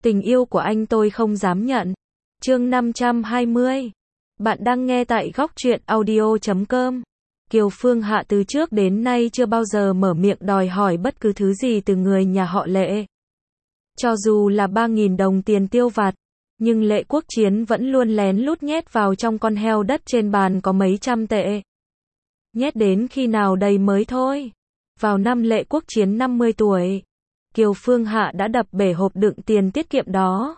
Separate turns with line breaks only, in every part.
Tình yêu của anh tôi không dám nhận. Chương 520. Bạn đang nghe tại góc truyện audio.com. Kiều Phương Hạ từ trước đến nay chưa bao giờ mở miệng đòi hỏi bất cứ thứ gì từ người nhà họ Lệ. Cho dù là 3.000 đồng tiền tiêu vặt, nhưng Lệ Quốc Chiến vẫn luôn lén lút nhét vào trong con heo đất trên bàn có mấy trăm tệ. Nhét đến khi nào đầy mới thôi. Vào năm Lệ Quốc Chiến 50 tuổi, Kiều Phương Hạ đã đập bể hộp đựng tiền tiết kiệm đó.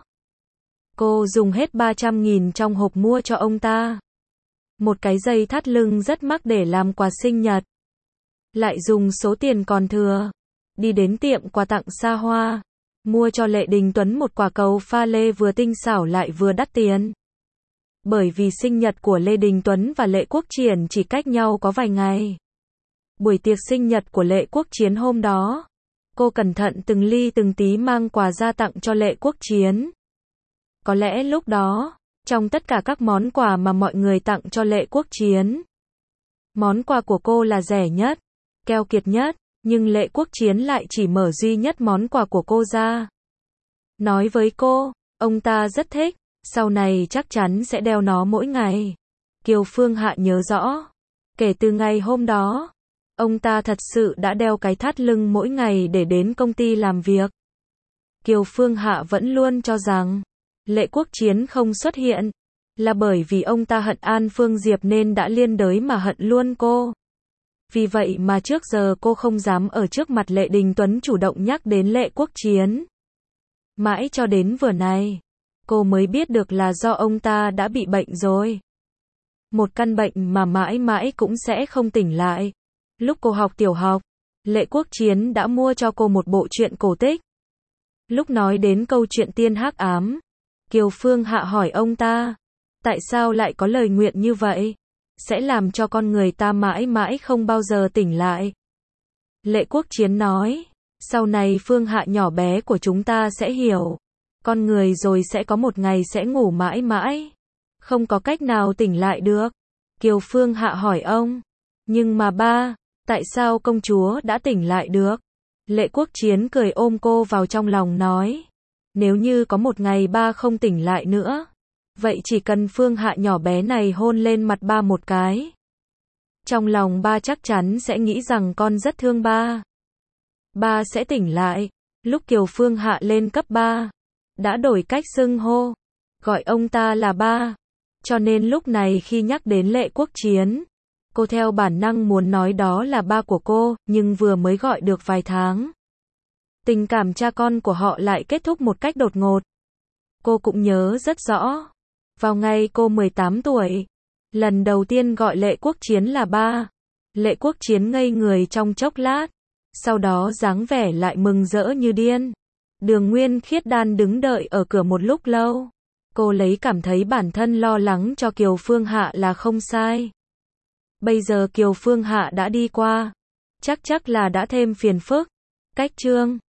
Cô dùng hết 300.000 trong hộp mua cho ông ta một cái dây thắt lưng rất mắc để làm quà sinh nhật. Lại dùng số tiền còn thừa, đi đến tiệm quà tặng xa hoa, mua cho Lệ Đình Tuấn một quả cầu pha lê vừa tinh xảo lại vừa đắt tiền. Bởi vì sinh nhật của Lê Đình Tuấn và Lệ Quốc Triển chỉ cách nhau có vài ngày. Buổi tiệc sinh nhật của Lệ Quốc Chiến hôm đó, cô cẩn thận từng ly từng tí mang quà ra tặng cho Lệ Quốc Chiến. Có lẽ lúc đó, trong tất cả các món quà mà mọi người tặng cho Lệ Quốc Chiến, món quà của cô là rẻ nhất, keo kiệt nhất, nhưng Lệ Quốc Chiến lại chỉ mở duy nhất món quà của cô ra. Nói với cô, ông ta rất thích, sau này chắc chắn sẽ đeo nó mỗi ngày. Kiều Phương Hạ nhớ rõ, kể từ ngày hôm đó, ông ta thật sự đã đeo cái thắt lưng mỗi ngày để đến công ty làm việc. Kiều Phương Hạ vẫn luôn cho rằng, Lệ Quốc Chiến không xuất hiện, là bởi vì ông ta hận An Phương Diệp nên đã liên đới mà hận luôn cô. Vì vậy mà trước giờ cô không dám ở trước mặt Lệ Đình Tuấn chủ động nhắc đến Lệ Quốc Chiến. Mãi cho đến vừa này, cô mới biết được là do ông ta đã bị bệnh rồi. Một căn bệnh mà mãi mãi cũng sẽ không tỉnh lại. Lúc cô học tiểu học, Lệ Quốc Chiến đã mua cho cô một bộ truyện cổ tích. Lúc nói đến câu chuyện tiên hắc ám, Kiều Phương Hạ hỏi ông ta, tại sao lại có lời nguyện như vậy? Sẽ làm cho con người ta mãi mãi không bao giờ tỉnh lại. Lệ Quốc Chiến nói, sau này Phương Hạ nhỏ bé của chúng ta sẽ hiểu, con người rồi sẽ có một ngày sẽ ngủ mãi mãi, không có cách nào tỉnh lại được. Kiều Phương Hạ hỏi ông, nhưng mà ba, tại sao công chúa đã tỉnh lại được? Lệ Quốc Chiến cười ôm cô vào trong lòng nói, nếu như có một ngày ba không tỉnh lại nữa, vậy chỉ cần Phương Hạ nhỏ bé này hôn lên mặt ba một cái, trong lòng ba chắc chắn sẽ nghĩ rằng con rất thương ba. Ba sẽ tỉnh lại. Lúc Kiều Phương Hạ lên cấp 3, đã đổi cách xưng hô, gọi ông ta là ba. Cho nên lúc này khi nhắc đến Lệ Quốc Chiến, cô theo bản năng muốn nói đó là ba của cô, nhưng vừa mới gọi được vài tháng, tình cảm cha con của họ lại kết thúc một cách đột ngột. Cô cũng nhớ rất rõ, vào ngày cô 18 tuổi, lần đầu tiên gọi Lệ Quốc Chiến là ba, Lệ Quốc Chiến ngây người trong chốc lát, sau đó dáng vẻ lại mừng rỡ như điên. Đường Nguyên Khiết Đan đứng đợi ở cửa một lúc lâu. Cô lấy cảm thấy bản thân lo lắng cho Kiều Phương Hạ là không sai. Bây giờ Kiều Phương Hạ đã đi qua, chắc là đã thêm phiền phức. Cách chương